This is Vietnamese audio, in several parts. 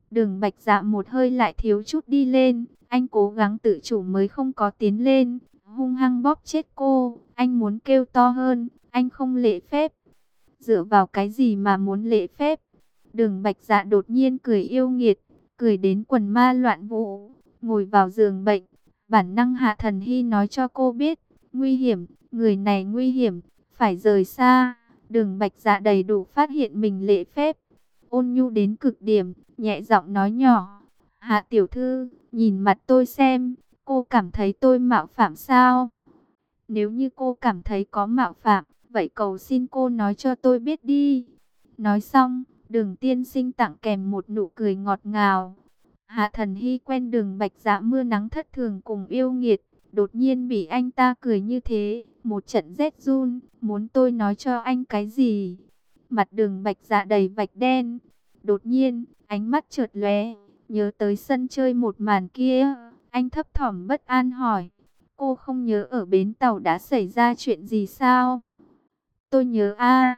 Đường Bạch Dạ một hơi lại thiếu chút đi lên, anh cố gắng tự chủ mới không có tiến lên, hung hăng bóp chết cô. Anh muốn kêu to hơn, anh không lễ phép. Dựa vào cái gì mà muốn lễ phép? Đường Bạch Dạ đột nhiên cười yêu nghiệt, cười đến quần ma loạn vũ, ngồi vào giường bệnh. Bản năng Hạ Thần Hy nói cho cô biết, nguy hiểm, người này nguy hiểm, phải rời xa. Đường Bạch Dạ đầy đủ phát hiện mình lễ phép, ôn nhu đến cực điểm, nhẹ giọng nói nhỏ: Hạ tiểu thư, nhìn mặt tôi xem, cô cảm thấy tôi mạo phạm sao? Nếu như cô cảm thấy có mạo phạm, vậy cầu xin cô nói cho tôi biết đi. Nói xong, Đường tiên sinh tặng kèm một nụ cười ngọt ngào. Hạ Thần Hy quen Đường Bạch Dạ mưa nắng thất thường cùng yêu nghiệt, đột nhiên bị anh ta cười như thế, một trận rét run. Muốn tôi nói cho anh cái gì? Mặt Đường Bạch Dạ đầy vạch đen. Đột nhiên, ánh mắt chợt lóe, nhớ tới sân chơi một màn kia. Anh thấp thỏm bất an hỏi: cô không nhớ ở bến tàu đã xảy ra chuyện gì sao? Tôi nhớ a.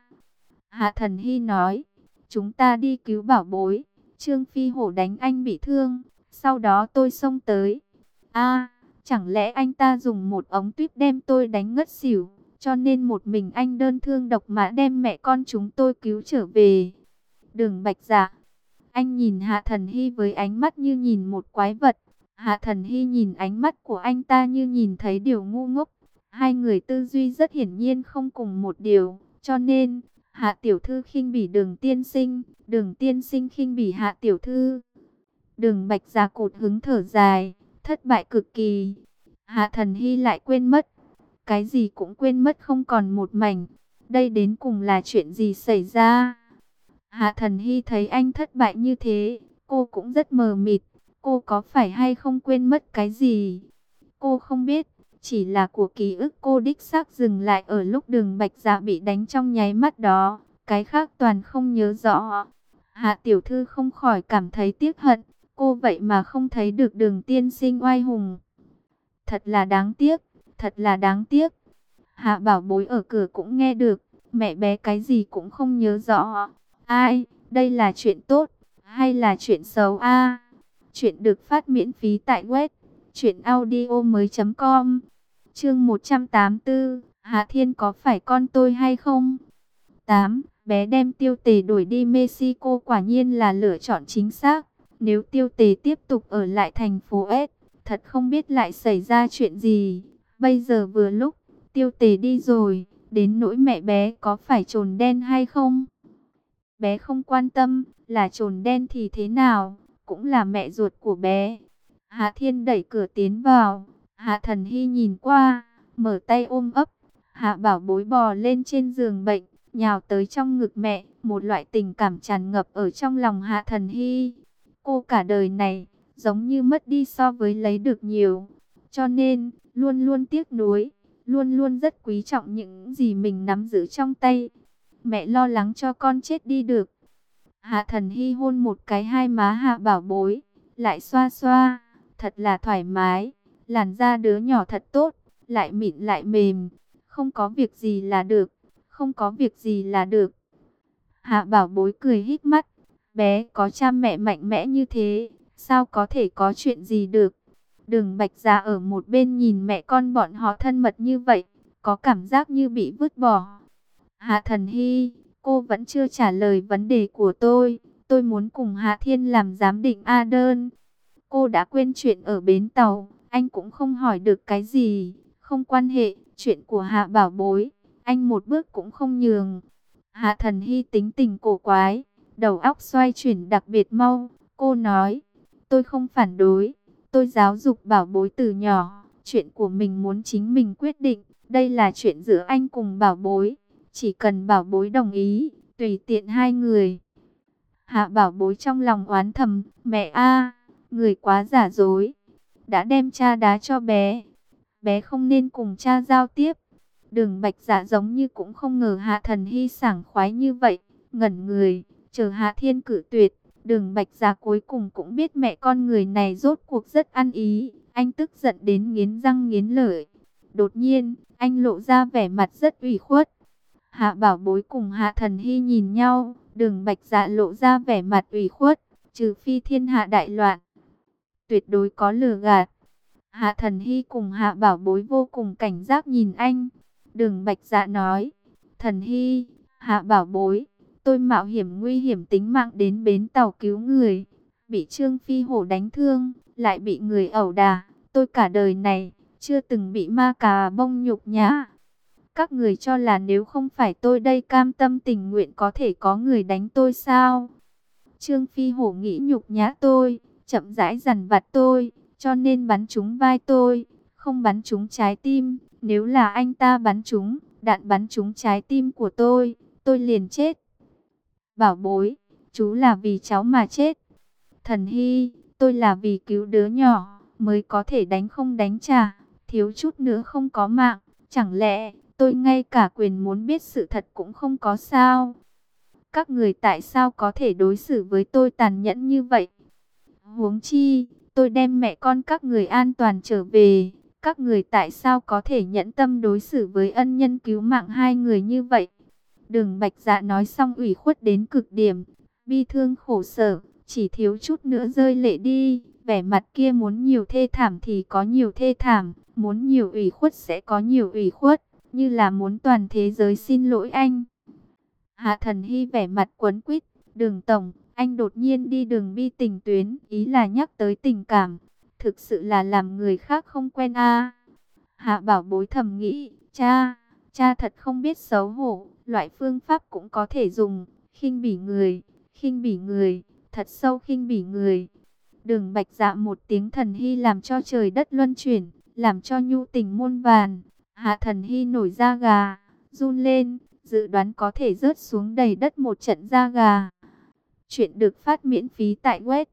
Hạ Thần Hy nói: chúng ta đi cứu bảo bối, Trương Phi Hổ đánh anh bị thương, sau đó tôi xông tới. A, chẳng lẽ anh ta dùng một ống tuyếp đem tôi đánh ngất xỉu, cho nên một mình anh đơn thương độc mã đem mẹ con chúng tôi cứu trở về? Đường Bạch Dạ, anh nhìn Hạ Thần Hy với ánh mắt như nhìn một quái vật. Hạ Thần Hy nhìn ánh mắt của anh ta như nhìn thấy điều ngu ngốc. Hai người tư duy rất hiển nhiên không cùng một điều, cho nên Hạ tiểu thư khinh bỉ Đường tiên sinh, Đường tiên sinh khinh bỉ Hạ tiểu thư. Đường Bạch Dạ cụt hứng thở dài, thất bại cực kỳ. Hạ Thần Hy lại quên mất, cái gì cũng quên mất không còn một mảnh. Đây đến cùng là chuyện gì xảy ra? Hạ Thần Hy thấy anh thất bại như thế, cô cũng rất mờ mịt. Cô có phải hay không quên mất cái gì? Cô không biết, chỉ là của ký ức cô đích xác dừng lại ở lúc Đường Bạch Dạ bị đánh trong nháy mắt đó, cái khác toàn không nhớ rõ. Hạ tiểu thư không khỏi cảm thấy tiếc hận, cô vậy mà không thấy được Đường tiên sinh oai hùng. Thật là đáng tiếc, thật là đáng tiếc. Hạ bảo bối ở cửa cũng nghe được, mẹ bé cái gì cũng không nhớ rõ. Ai, đây là chuyện tốt, hay là chuyện xấu a? Chuyện được phát miễn phí tại web truyệnaudiomoi.com. Chương 184, Hạ Thiên có phải con tôi hay không? 8. Bé đem Tiêu Tề đuổi đi Mexico quả nhiên là lựa chọn chính xác. Nếu Tiêu Tề tiếp tục ở lại thành phố S, thật không biết lại xảy ra chuyện gì. Bây giờ vừa lúc Tiêu Tề đi rồi, đến nỗi mẹ bé có phải trồn đen hay không? Bé không quan tâm, là trồn đen thì thế nào, cũng là mẹ ruột của bé. Hạ Thiên đẩy cửa tiến vào, Hạ Thần Hy nhìn qua, mở tay ôm ấp. Hạ bảo bối bò lên trên giường bệnh, nhào tới trong ngực mẹ, một loại tình cảm tràn ngập ở trong lòng Hạ Thần Hy. Cô cả đời này, giống như mất đi so với lấy được nhiều, cho nên, luôn luôn tiếc nuối, luôn luôn rất quý trọng những gì mình nắm giữ trong tay. Mẹ lo lắng cho con chết đi được. Hạ Thần Hy hôn một cái hai má Hạ bảo bối, lại xoa xoa, thật là thoải mái. Làn da đứa nhỏ thật tốt, lại mịn lại mềm, không có việc gì là được, không có việc gì là được. Hạ bảo bối cười híp mắt, bé có cha mẹ mạnh mẽ như thế, sao có thể có chuyện gì được. Đường Bạch Dạ ở một bên nhìn mẹ con bọn họ thân mật như vậy, có cảm giác như bị vứt bỏ. Hạ Thần Hy, cô vẫn chưa trả lời vấn đề của tôi. Tôi muốn cùng Hạ Thiên làm giám định A đơn. Cô đã quên chuyện ở bến tàu, anh cũng không hỏi được cái gì. Không quan hệ, chuyện của Hạ bảo bối, anh một bước cũng không nhường. Hạ Thần Hy tính tình cổ quái, đầu óc xoay chuyển đặc biệt mau. Cô nói, tôi không phản đối, tôi giáo dục bảo bối từ nhỏ. Chuyện của mình muốn chính mình quyết định, đây là chuyện giữa anh cùng bảo bối. Chỉ cần bảo bối đồng ý, tùy tiện hai người. Hạ bảo bối trong lòng oán thầm, mẹ a, người quá giả dối, đã đem cha đá cho bé. Bé không nên cùng cha giao tiếp. Đường Bạch Dạ giống như cũng không ngờ Hạ Thần Hy sảng khoái như vậy, ngẩn người, chờ Hạ Thiên cử tuyệt. Đường Bạch Dạ cuối cùng cũng biết mẹ con người này rốt cuộc rất ăn ý, anh tức giận đến nghiến răng nghiến lợi. Đột nhiên, anh lộ ra vẻ mặt rất ủy khuất. Hạ bảo bối cùng Hạ Thần Hy nhìn nhau, Đường Bạch Dạ lộ ra vẻ mặt ủy khuất. trừ phi thiên hạ đại loạn, tuyệt đối có lừa gạt. Hạ Thần Hy cùng Hạ Bảo Bối vô cùng cảnh giác nhìn anh. Đường Bạch Dạ nói, Thần Hy, Hạ Bảo Bối, tôi mạo hiểm nguy hiểm tính mạng đến bến tàu cứu người, bị Trương Phi Hổ đánh thương, lại bị người ẩu đả. Tôi cả đời này chưa từng bị ma cà bông nhục nhã. Các người cho là nếu không phải tôi đây cam tâm tình nguyện có thể có người đánh tôi sao? Trương Phi Hổ nghĩ nhục nhã tôi, chậm rãi dằn vặt tôi, cho nên bắn trúng vai tôi, không bắn trúng trái tim. Nếu là anh ta bắn trúng, đạn bắn trúng trái tim của tôi liền chết. Bảo Bối, chú là vì cháu mà chết. Thần Hy, tôi là vì cứu đứa nhỏ, mới có thể đánh không đánh trả, thiếu chút nữa không có mạng. Chẳng lẽ tôi ngay cả quyền muốn biết sự thật cũng không có sao? Các người tại sao có thể đối xử với tôi tàn nhẫn như vậy? Huống chi, tôi đem mẹ con các người an toàn trở về. Các người tại sao có thể nhẫn tâm đối xử với ân nhân cứu mạng hai người như vậy? Đường Bạch Dạ nói xong ủy khuất đến cực điểm, bi thương khổ sở, chỉ thiếu chút nữa rơi lệ đi. Vẻ mặt kia muốn nhiều thê thảm thì có nhiều thê thảm, muốn nhiều ủy khuất sẽ có nhiều ủy khuất, như là muốn toàn thế giới xin lỗi anh. Hạ Thần Hy vẻ mặt quấn quýt, Đường tổng, anh đột nhiên đi đường bi tình tuyến, ý là nhắc tới tình cảm, thực sự là làm người khác không quen a. Hạ Bảo Bối thầm nghĩ, cha thật không biết xấu hổ, loại phương pháp cũng có thể dùng, khinh bỉ người, thật sâu khinh bỉ người. Đường Bạch Dạ một tiếng Thần Hy làm cho trời đất luân chuyển, làm cho nhu tình muôn vàn. Hạ Thần Hy nổi da gà, run lên, dự đoán có thể rớt xuống đầy đất một trận da gà. Chuyện được phát miễn phí tại web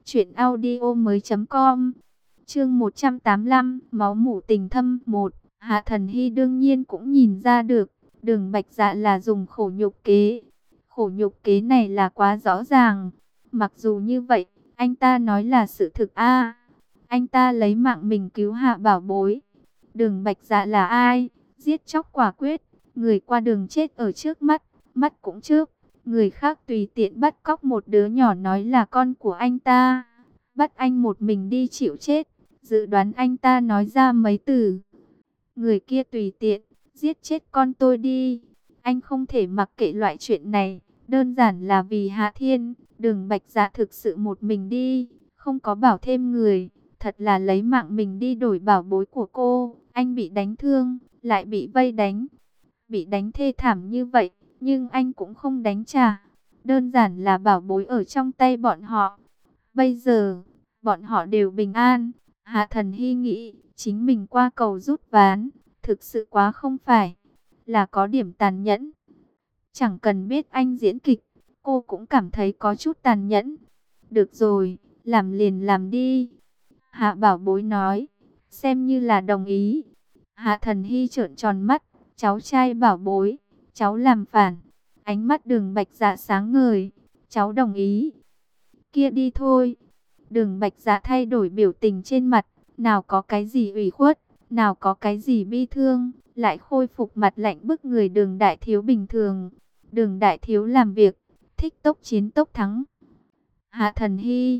truyệnaudiomoi.com. Chương 185, máu mủ tình thâm 1. Hạ Thần Hy đương nhiên cũng nhìn ra được, Đường Bạch Dạ là dùng khổ nhục kế. Khổ nhục kế này là quá rõ ràng. Mặc dù như vậy, anh ta nói là sự thực a. Anh ta lấy mạng mình cứu Hạ Bảo Bối. Đường Bạch Dạ là ai? Giết chóc quả quyết, người qua đường chết ở trước mắt, mắt cũng trước. Người khác tùy tiện bắt cóc một đứa nhỏ nói là con của anh ta, bắt anh một mình đi chịu chết. Dự đoán anh ta nói ra mấy từ: người kia tùy tiện giết chết con tôi đi. Anh không thể mặc kệ loại chuyện này, đơn giản là vì Hạ Thiên. Đường Bạch Dạ thực sự một mình đi, không có bảo thêm người, thật là lấy mạng mình đi đổi bảo bối của cô. Anh bị đánh thương, lại bị vây đánh, bị đánh thê thảm như vậy, nhưng anh cũng không đánh trả. Đơn giản là bảo bối ở trong tay bọn họ. Bây giờ, bọn họ đều bình an. Hạ Thần Hy nghĩ, chính mình qua cầu rút ván, thực sự quá không phải, là có điểm tàn nhẫn. Chẳng cần biết anh diễn kịch, cô cũng cảm thấy có chút tàn nhẫn. Được rồi, làm liền làm đi. Hạ Bảo Bối nói, xem như là đồng ý. Hạ Thần Hy trợn tròn mắt, cháu trai Bảo Bối, cháu làm phản. Ánh mắt Đường Bạch Dạ sáng ngời, cháu đồng ý. Kia đi thôi. Đường Bạch Dạ thay đổi biểu tình trên mặt, nào có cái gì ủy khuất, nào có cái gì bi thương, lại khôi phục mặt lạnh bức người Đường đại thiếu bình thường. Đường đại thiếu làm việc, thích tốc chiến tốc thắng. Hạ Thần Hy,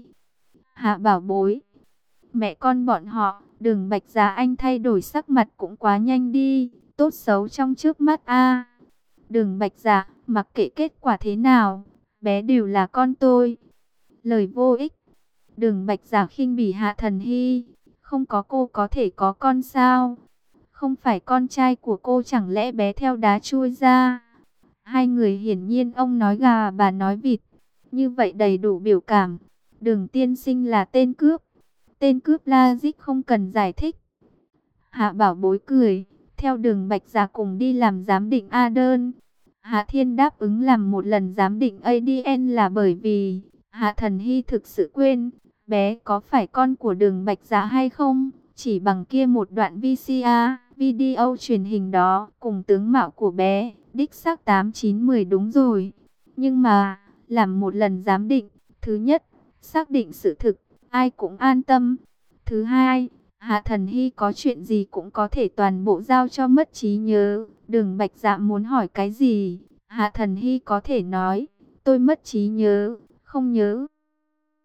Hạ Bảo Bối, mẹ con bọn họ, Đường Bạch Dạ anh thay đổi sắc mặt cũng quá nhanh đi, tốt xấu trong trước mắt a. Đường Bạch Dạ, mặc kệ kết quả thế nào, bé đều là con tôi. Lời vô ích. Đường Bạch Dạ khinh bỉ Hạ Thần Hy, không có cô có thể có con sao? Không phải con trai của cô chẳng lẽ bé theo đá chui ra? Hai người hiển nhiên ông nói gà bà nói vịt, như vậy đầy đủ biểu cảm. Đường tiên sinh là tên cướp. Tên cướp logic không cần giải thích. Hạ Bảo Bối cười, theo Đường Bạch Dạ cùng đi làm giám định A đơn. Hạ Thiên đáp ứng làm một lần giám định ADN là bởi vì Hạ Thần Hy thực sự quên, bé có phải con của Đường Bạch Dạ hay không? Chỉ bằng kia một đoạn VCR, video truyền hình đó, cùng tướng mạo của bé, đích xác 8, 9, 10 đúng rồi. Nhưng mà, làm một lần giám định, thứ nhất, xác định sự thực, ai cũng an tâm. Thứ hai, Hạ Thần Hy có chuyện gì cũng có thể toàn bộ giao cho mất trí nhớ. Đường Bạch Dạ muốn hỏi cái gì, Hạ Thần Hy có thể nói, tôi mất trí nhớ, không nhớ.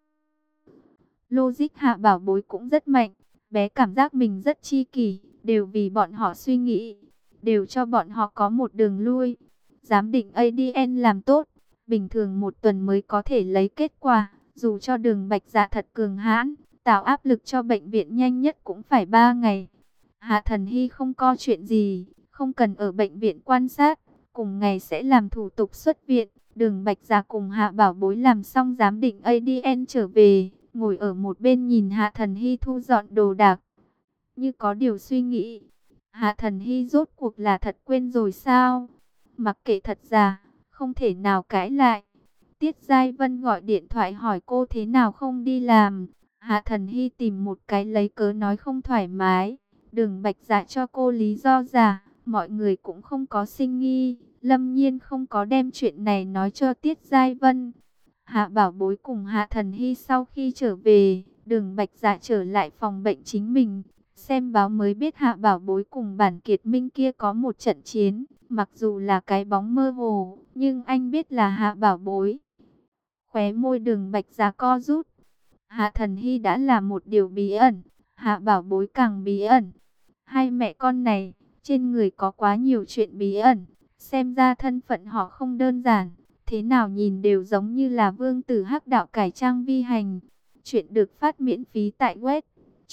Logic Hạ Bảo Bối cũng rất mạnh. Bé cảm giác mình rất chi kỷ, đều vì bọn họ suy nghĩ, đều cho bọn họ có một đường lui. Giám định ADN làm tốt, bình thường một tuần mới có thể lấy kết quả, dù cho Đường Bạch Dạ thật cường hãn, tạo áp lực cho bệnh viện nhanh nhất cũng phải 3 ngày. Hạ Thần Hy không có chuyện gì, không cần ở bệnh viện quan sát, cùng ngày sẽ làm thủ tục xuất viện. Đường Bạch Dạ cùng Hạ Bảo Bối làm xong giám định ADN trở về, ngồi ở một bên nhìn Hạ Thần Hy thu dọn đồ đạc, như có điều suy nghĩ. Hạ Thần Hy rốt cuộc là thật quên rồi sao? Mặc kệ thật giả, không thể nào cãi lại. Tiết Giai Vân gọi điện thoại hỏi cô thế nào không đi làm. Hạ Thần Hy tìm một cái lấy cớ nói không thoải mái. Đường Bạch Dạ cho cô lý do giả, mọi người cũng không có sinh nghi. Lâm Nhiên không có đem chuyện này nói cho Tiết Giai Vân. Hạ Bảo Bối cùng Hạ Thần Hy sau khi trở về, Đường Bạch Dạ trở lại phòng bệnh chính mình. Xem báo mới biết Hạ Bảo Bối cùng Bản Kiệt Minh kia có một trận chiến. Mặc dù là cái bóng mơ hồ, nhưng anh biết là Hạ Bảo Bối. Khóe môi Đường Bạch Dạ co rút. Hạ Thần Hy đã là một điều bí ẩn, Hạ Bảo Bối càng bí ẩn. Hai mẹ con này, trên người có quá nhiều chuyện bí ẩn. Xem ra thân phận họ không đơn giản, thế nào nhìn đều giống như là vương tử hắc đạo cải trang vi hành. Chuyện được phát miễn phí tại web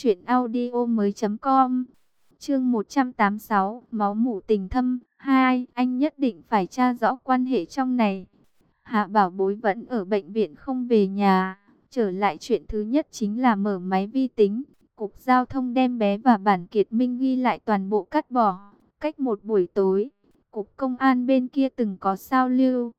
truyệnaudiomoi.com. Chương 186, máu mủ tình thâm 2, anh nhất định phải tra rõ quan hệ trong này. Hạ Bảo Bối vẫn ở bệnh viện không về nhà, trở lại chuyện thứ nhất chính là mở máy vi tính. Cục Giao thông đem bé và Bản Kiệt Minh ghi lại toàn bộ cắt bỏ. Cách một buổi tối, Cục Công an bên kia từng có sao lưu.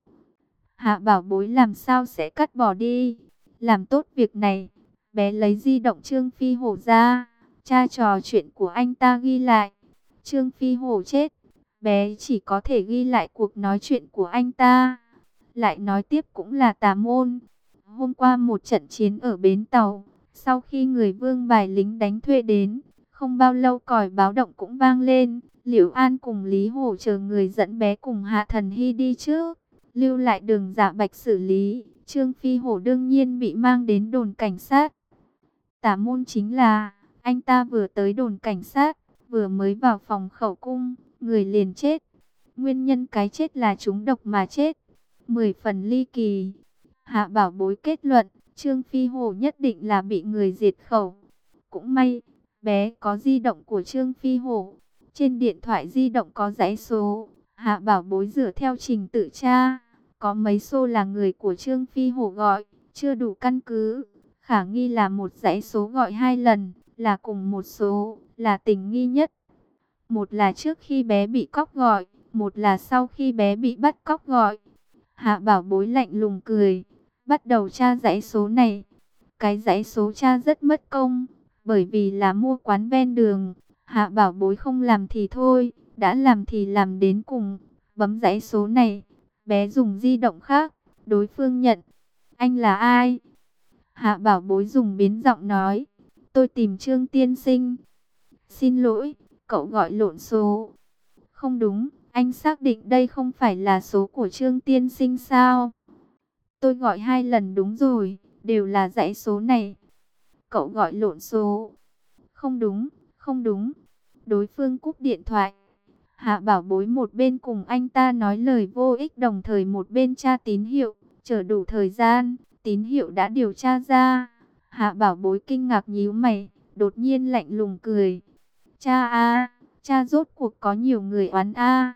Hạ Bảo Bối làm sao sẽ cắt bỏ đi. Làm tốt việc này, bé lấy di động Trương Phi Hổ ra, tra trò chuyện của anh ta ghi lại. Trương Phi Hổ chết, bé chỉ có thể ghi lại cuộc nói chuyện của anh ta. Lại nói tiếp cũng là tà môn. Hôm qua một trận chiến ở bến tàu, sau khi người Vương bài lính đánh thuê đến, không bao lâu còi báo động cũng vang lên. Liễu An cùng Lý Hổ chờ người dẫn bé cùng Hạ Thần Hy đi trước, lưu lại Đường Dạ Bạch xử lý. Trương Phi Hổ đương nhiên bị mang đến đồn cảnh sát. Tả môn chính là, anh ta vừa tới đồn cảnh sát, vừa mới vào phòng khẩu cung, người liền chết. Nguyên nhân cái chết là trúng độc mà chết. 10 phần ly kỳ. Hạ Bảo Bối kết luận, Trương Phi Hổ nhất định là bị người diệt khẩu. Cũng may, bé có di động của Trương Phi Hổ. Trên điện thoại di động có dãy số. Hạ Bảo Bối dựa theo trình tự tra, có mấy số là người của Trương Phi Hổ gọi, chưa đủ căn cứ. Khả nghi là một dãy số gọi 2 lần, là cùng một số, là tình nghi nhất. Một là trước khi bé bị cóc gọi, một là sau khi bé bị bắt cóc gọi. Hạ Bảo Bối lạnh lùng cười, bắt đầu tra dãy số này. Cái dãy số tra rất mất công, bởi vì là mua quán ven đường. Hạ Bảo Bối không làm thì thôi, đã làm thì làm đến cùng. Bấm dãy số này, bé dùng di động khác, đối phương nhận. Anh là ai? Hạ Bảo Bối dùng biến giọng nói, tôi tìm Trương tiên sinh. Xin lỗi, cậu gọi lộn số. Không đúng, anh xác định đây không phải là số của Trương tiên sinh sao? Tôi gọi 2 lần đúng rồi, đều là dãy số này. Cậu gọi lộn số. Không đúng, không đúng. Đối phương cúp điện thoại. Hạ Bảo Bối một bên cùng anh ta nói lời vô ích, đồng thời một bên tra tín hiệu. Chờ đủ thời gian, tín hiệu đã điều tra ra. Hạ Bảo Bối kinh ngạc nhíu mày, đột nhiên lạnh lùng cười. Cha a, cha rốt cuộc có nhiều người oán a.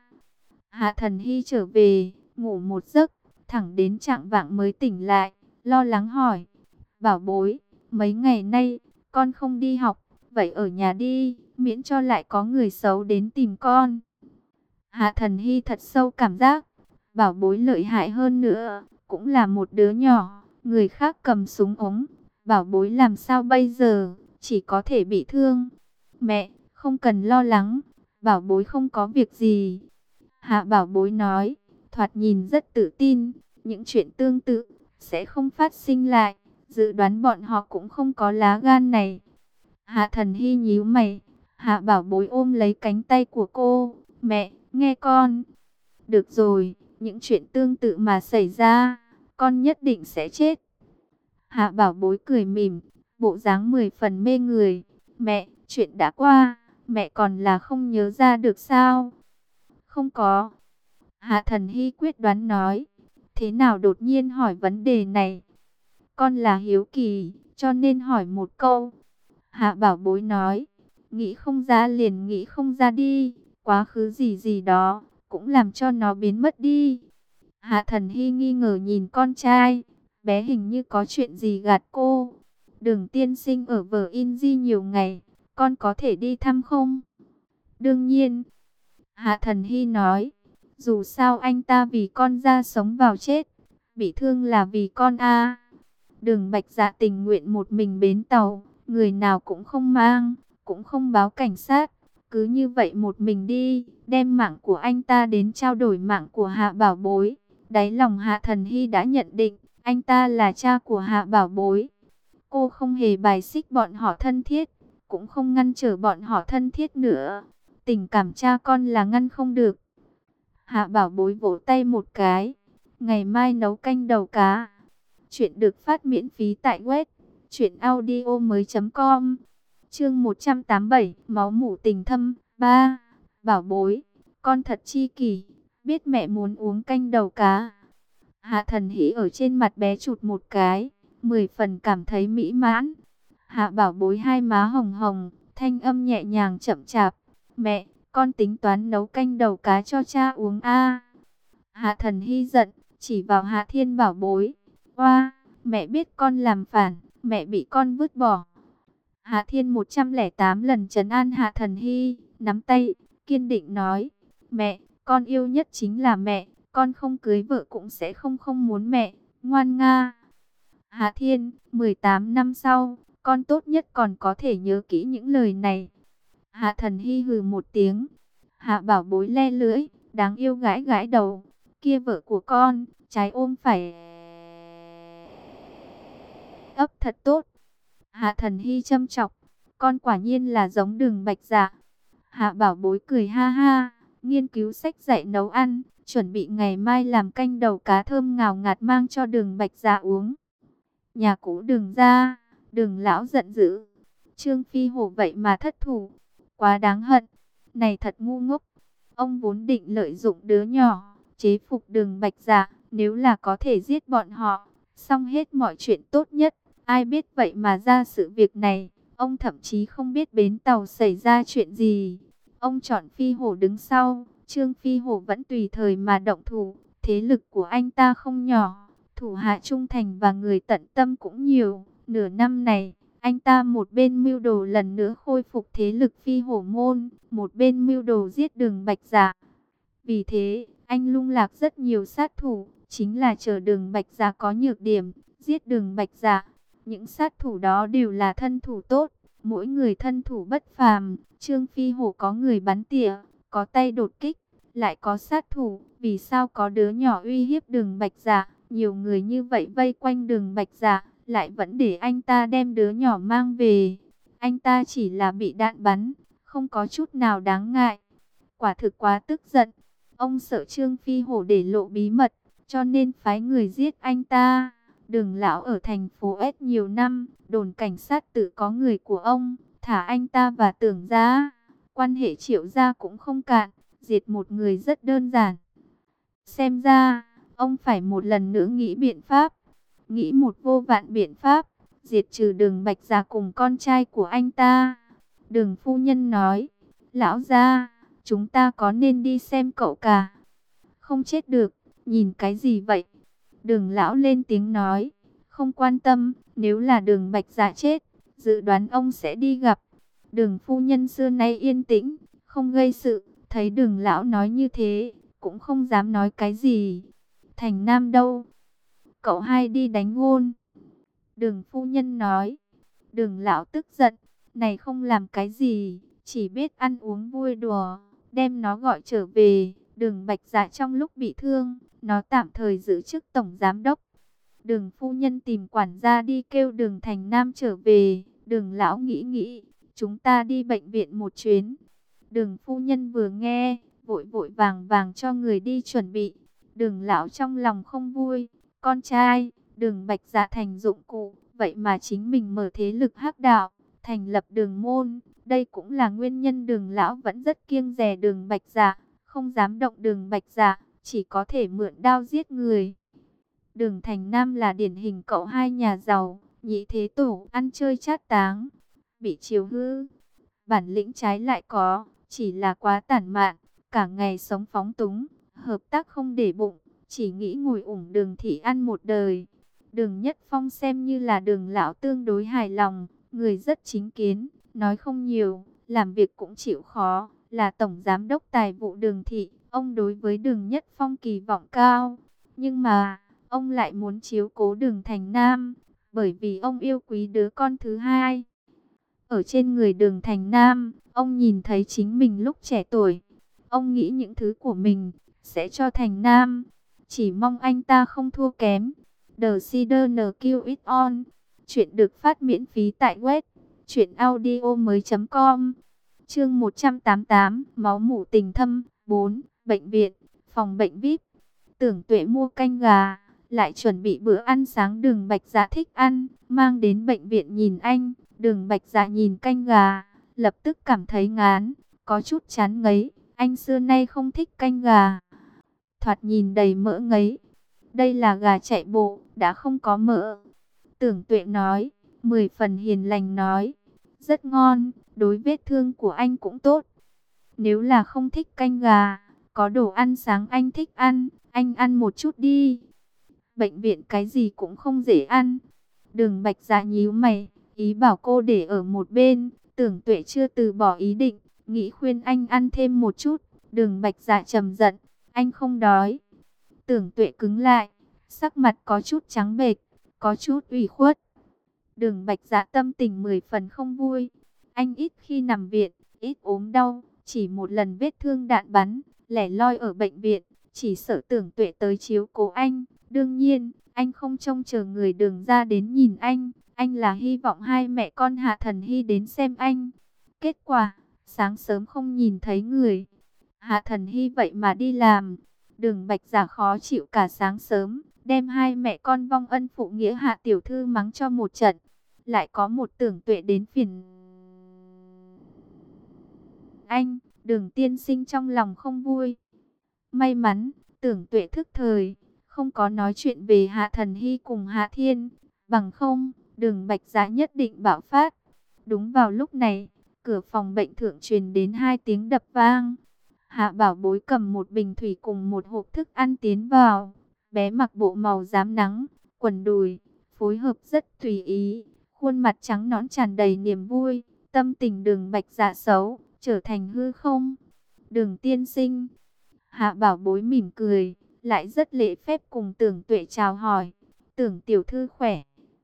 Hạ Thần Hy trở về, ngủ một giấc, thẳng đến chạng vạng mới tỉnh lại, lo lắng hỏi. Bảo Bối, mấy ngày nay, con không đi học, vậy ở nhà đi, miễn cho lại có người xấu đến tìm con. Hạ Thần Hy thật sâu cảm giác, Bảo Bối lợi hại hơn nữa, cũng là một đứa nhỏ, người khác cầm súng ống. Bảo Bối làm sao bây giờ, chỉ có thể bị thương. Mẹ, không cần lo lắng, Bảo Bối không có việc gì. Hạ Bảo Bối nói, thoạt nhìn rất tự tin, những chuyện tương tự sẽ không phát sinh lại, dự đoán bọn họ cũng không có lá gan này. Hạ Thần Hy nhíu mày, Hạ Bảo Bối ôm lấy cánh tay của cô, mẹ, nghe con. Được rồi, những chuyện tương tự mà xảy ra, con nhất định sẽ chết. Hạ Bảo Bối cười mỉm, bộ dáng 10 phần mê người. Mẹ, chuyện đã qua, mẹ còn là không nhớ ra được sao? Không có. Hạ Thần Hy quyết đoán nói. Thế nào đột nhiên hỏi vấn đề này? Con là hiếu kỳ, cho nên hỏi một câu. Hạ Bảo Bối nói. Nghĩ không ra liền nghĩ không ra đi. Quá khứ gì gì đó, cũng làm cho nó biến mất đi. Hạ Thần Hy nghi ngờ nhìn con trai. Bé hình như có chuyện gì gạt cô. Đường tiên sinh ở vở Inji nhiều ngày. Con có thể đi thăm không? Đương nhiên. Hạ Thần Hy nói. Dù sao anh ta vì con ra sống vào chết. Bị thương là vì con a. Đường Bạch Dạ tình nguyện một mình bến tàu. Người nào cũng không mang. Cũng không báo cảnh sát. Cứ như vậy một mình đi. Đem mạng của anh ta đến trao đổi mạng của Hạ Bảo Bối. Đáy lòng Hạ Thần Hy đã nhận định. Anh ta là cha của Hạ Bảo Bối. Cô không hề bài xích bọn họ thân thiết. Cũng không ngăn trở bọn họ thân thiết nữa. Tình cảm cha con là ngăn không được. Hạ Bảo Bối vỗ tay một cái. Ngày mai nấu canh đầu cá. Chuyện được phát miễn phí tại web truyệnaudiomoi.com. Chương 187, máu mủ tình thâm 3. Bảo Bối, con thật chi kỷ, biết mẹ muốn uống canh đầu cá. Hạ Thần Hỷ ở trên mặt bé chụt một cái, 10 phần cảm thấy mỹ mãn. Hạ Bảo Bối hai má hồng hồng, thanh âm nhẹ nhàng chậm chạp. Mẹ, con tính toán nấu canh đầu cá cho cha uống a. Hạ Thần Hy giận, chỉ vào Hạ Thiên Bảo Bối. Oa, mẹ biết con làm phản, mẹ bị con vứt bỏ. Hạ Thiên 108 lần trấn an Hạ Thần Hy, nắm tay, kiên định nói. Mẹ, con yêu nhất chính là mẹ, con không cưới vợ cũng sẽ không muốn mẹ, ngoan nga. Hạ Thiên, 18 năm sau, con tốt nhất còn có thể nhớ kỹ những lời này. Hạ Thần Hy hừ một tiếng. Hạ Bảo Bối le lưỡi, đáng yêu gãi gãi đầu. Kia vợ của con, trái ôm phải ấp thật tốt. Hạ Thần Hy châm chọc, con quả nhiên là giống Đường Bạch Dạ. Hạ Bảo Bối cười ha ha, nghiên cứu sách dạy nấu ăn, chuẩn bị ngày mai làm canh đầu cá thơm ngào ngạt mang cho Đường Bạch Dạ uống. Nhà cũ Đường ra, Đường lão giận dữ. Trương Phi Hổ vậy mà thất thủ, quá đáng hận. Này thật ngu ngốc. Ông vốn định lợi dụng đứa nhỏ, chế phục Đường Bạch Dạ, nếu là có thể giết bọn họ, xong hết mọi chuyện tốt nhất. Ai biết vậy mà ra sự việc này, ông thậm chí không biết bến tàu xảy ra chuyện gì. Ông chọn Phi Hổ đứng sau, Trương Phi Hổ vẫn tùy thời mà động thủ, thế lực của anh ta không nhỏ, thủ hạ trung thành và người tận tâm cũng nhiều. Nửa năm này, anh ta một bên mưu đồ lần nữa khôi phục thế lực Phi Hổ môn, một bên mưu đồ giết Đường Bạch Dạ. Vì thế, anh lung lạc rất nhiều sát thủ, chính là chờ Đường Bạch Dạ có nhược điểm, giết Đường Bạch Dạ. Những sát thủ đó đều là thân thủ tốt, mỗi người thân thủ bất phàm. Trương Phi Hổ có người bắn tỉa, có tay đột kích, lại có sát thủ. Vì sao có đứa nhỏ uy hiếp Đường Bạch Dạ? Nhiều người như vậy vây quanh Đường Bạch Dạ, lại vẫn để anh ta đem đứa nhỏ mang về. Anh ta chỉ là bị đạn bắn, không có chút nào đáng ngại. Quả thực quá tức giận. Ông sợ Trương Phi Hổ để lộ bí mật, cho nên phái người giết anh ta. Đường lão ở thành phố S nhiều năm, đồn cảnh sát tự có người của ông, thả anh ta và Tưởng gia. Quan hệ Triệu gia cũng không cạn, diệt một người rất đơn giản. Xem ra, ông phải một lần nữa nghĩ biện pháp, nghĩ một vô vạn biện pháp, diệt trừ Đường Bạch Dạ cùng con trai của anh ta. Đường phu nhân nói, lão gia, chúng ta có nên đi xem cậu cả? Không chết được, nhìn cái gì vậy? Đường lão lên tiếng nói, không quan tâm, nếu là Đường Bạch Dạ chết, dự đoán ông sẽ đi gặp. Đường phu nhân xưa nay yên tĩnh, không gây sự, thấy Đường lão nói như thế, cũng không dám nói cái gì. Thành Nam đâu? Cậu hai đi đánh gôn. Đường phu nhân nói. Đường lão tức giận, này không làm cái gì, chỉ biết ăn uống vui đùa, đem nó gọi trở về. Đường Bạch Dạ trong lúc bị thương, nó tạm thời giữ chức tổng giám đốc. Đường phu nhân tìm quản gia đi kêu Đường Thành Nam trở về. Đường lão nghĩ nghĩ, chúng ta đi bệnh viện một chuyến. Đường phu nhân vừa nghe, vội vội vàng vàng cho người đi chuẩn bị. Đường lão trong lòng không vui, con trai, Đường Bạch Dạ thành dụng cụ, vậy mà chính mình mở thế lực hắc đạo, thành lập Đường môn. Đây cũng là nguyên nhân Đường lão vẫn rất kiêng dè Đường Bạch Dạ, không dám động Đường Bạch Dạ, chỉ có thể mượn đao giết người. Đường Thành Nam là điển hình cậu hai nhà giàu, nhị thế tổ, ăn chơi chát táng, bị chiều hư. Bản lĩnh trái lại có, chỉ là quá tản mạn, cả ngày sống phóng túng, hợp tác không để bụng, chỉ nghĩ ngồi ủng Đường thị ăn một đời. Đường Nhất Phong xem như là Đường lão tương đối hài lòng, người rất chính kiến, nói không nhiều, làm việc cũng chịu khó, là tổng giám đốc tài vụ Đường thị, ông đối với Đường Nhất Phong kỳ vọng cao. Nhưng mà, ông lại muốn chiếu cố Đường Thành Nam, bởi vì ông yêu quý đứa con thứ hai. Ở trên người Đường Thành Nam, ông nhìn thấy chính mình lúc trẻ tuổi. Ông nghĩ những thứ của mình sẽ cho Thành Nam, chỉ mong anh ta không thua kém. The Cider NQ It On. Chuyện được phát miễn phí tại web truyệnaudiomoi.com. Chương 188, máu mủ tình thâm. 4. Bệnh viện, phòng bệnh VIP. Tưởng Tuệ mua canh gà, lại chuẩn bị bữa ăn sáng Đường Bạch Dạ thích ăn, mang đến bệnh viện nhìn anh. Đường Bạch Dạ nhìn canh gà, lập tức cảm thấy ngán, có chút chán ngấy. Anh xưa nay không thích canh gà, thoạt nhìn đầy mỡ ngấy. Đây là gà chạy bộ, đã không có mỡ. Tưởng Tuệ nói, 10 phần hiền lành nói, rất ngon, đối vết thương của anh cũng tốt. Nếu là không thích canh gà, có đồ ăn sáng anh thích ăn, anh ăn một chút đi. Bệnh viện cái gì cũng không dễ ăn. Đường Bạch Dạ nhíu mày, ý bảo cô để ở một bên. Tưởng Tuệ chưa từ bỏ ý định, nghĩ khuyên anh ăn thêm một chút. Đường Bạch Dạ trầm giận, anh không đói. Tưởng Tuệ cứng lại, sắc mặt có chút trắng bệch, có chút ủy khuất. Đường Bạch Dạ tâm tình 10 phần không vui. Anh ít khi nằm viện, ít ốm đau, chỉ một lần vết thương đạn bắn, lẻ loi ở bệnh viện, chỉ sợ Tưởng Tuệ tới chiếu cố anh. Đương nhiên, anh không trông chờ người Đường ra đến nhìn anh là hy vọng hai mẹ con Hạ Thần Hy đến xem anh. Kết quả, sáng sớm không nhìn thấy người. Hạ Thần Hy vậy mà đi làm. Đường Bạch Dạ khó chịu cả sáng sớm, đem hai mẹ con vong ân phụ nghĩa Hạ tiểu thư mắng cho một trận. Lại có một Tưởng Tuệ đến phiền anh, Đường tiên sinh trong lòng không vui. May mắn, Tưởng Tuệ thức thời, không có nói chuyện về Hạ Thần Hy cùng Hạ Thiên, bằng không, Đường Bạch Dạ nhất định bạo phát. Đúng vào lúc này, cửa phòng bệnh thượng truyền đến 2 tiếng đập vang. Hạ Bảo Bối cầm một bình thủy cùng một hộp thức ăn tiến vào. Bé mặc bộ màu rám nắng, quần đùi, phối hợp rất tùy ý, khuôn mặt trắng nõn tràn đầy niềm vui. Tâm tình Đường Bạch Dạ xấu, trở thành hư không. Đường tiên sinh. Hạ Bảo Bối mỉm cười, lại rất lễ phép cùng Tưởng Tuệ chào hỏi. Tưởng tiểu thư khỏe.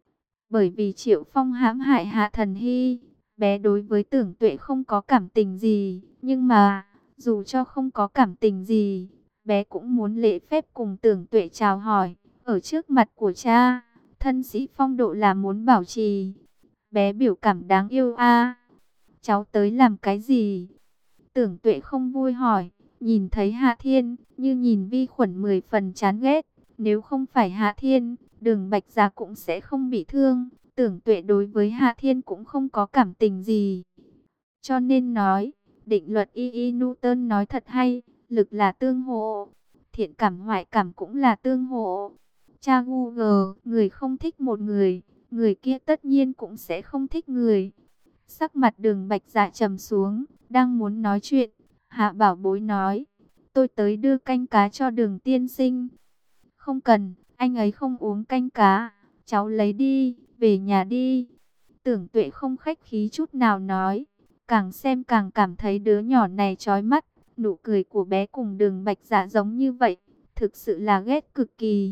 Bởi vì Triệu Phong hãm hại Hạ Thần Hy, bé đối với Tưởng Tuệ không có cảm tình gì. Nhưng mà, dù cho không có cảm tình gì, bé cũng muốn lễ phép cùng Tưởng Tuệ chào hỏi. Ở trước mặt của cha, thân sĩ phong độ là muốn bảo trì. Bé biểu cảm đáng yêu a. Cháu tới làm cái gì? Tưởng Tuệ không vui hỏi. Nhìn thấy Hạ Thiên, như nhìn vi khuẩn 10 phần chán ghét. Nếu không phải Hạ Thiên, Đường Bạch Dạ cũng sẽ không bị thương. Tưởng Tuệ đối với Hạ Thiên cũng không có cảm tình gì. Cho nên nói, định luật Y Newton nói thật hay, lực là tương hộ. Thiện cảm hoại cảm cũng là tương hộ. Cha Google, người không thích một người kia tất nhiên cũng sẽ không thích người. Sắc mặt Đường Bạch Dạ trầm xuống, đang muốn nói chuyện. Hạ Bảo Bối nói, tôi tới đưa canh cá cho Đường tiên sinh. Không cần, anh ấy không uống canh cá, cháu lấy đi, về nhà đi. Tưởng Tuệ không khách khí chút nào nói, càng xem càng cảm thấy đứa nhỏ này chói mắt. Nụ cười của bé cùng Đường Bạch Dạ giống như vậy, thực sự là ghét cực kỳ.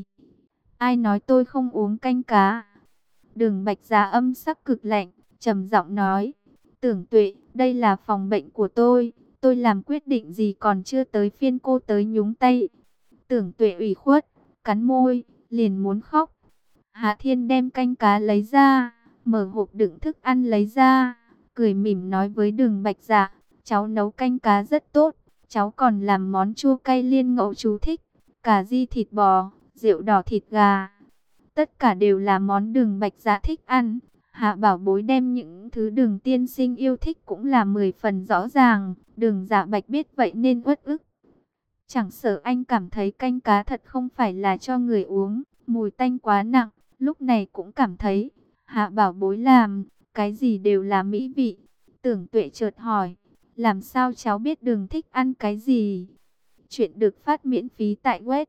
Ai nói tôi không uống canh cá? Đường Bạch Dạ âm sắc cực lạnh, trầm giọng nói, Tưởng Tuệ, đây là phòng bệnh của tôi làm quyết định gì còn chưa tới phiên cô tới nhúng tay. Tưởng Tuệ ủy khuất, cắn môi, liền muốn khóc. Hạ Thiên đem canh cá lấy ra, mở hộp đựng thức ăn lấy ra, cười mỉm nói với Đường Bạch Dạ, cháu nấu canh cá rất tốt, cháu còn làm món chua cay liên ngẫu chú thích, cà ri thịt bò, rượu đỏ thịt gà. tất cả đều là món Đường Bạch Dạ thích ăn. Hạ Bảo Bối đem những thứ Đường tiên sinh yêu thích cũng là 10 phần rõ ràng. Đường Dạ Bạch biết vậy nên uất ức. Chẳng sợ anh cảm thấy canh cá thật không phải là cho người uống, mùi tanh quá nặng, lúc này cũng cảm thấy Hạ Bảo Bối làm cái gì đều là mỹ vị. Tưởng Tuệ chợt hỏi, làm sao cháu biết Đường thích ăn cái gì? Chuyện được phát miễn phí tại web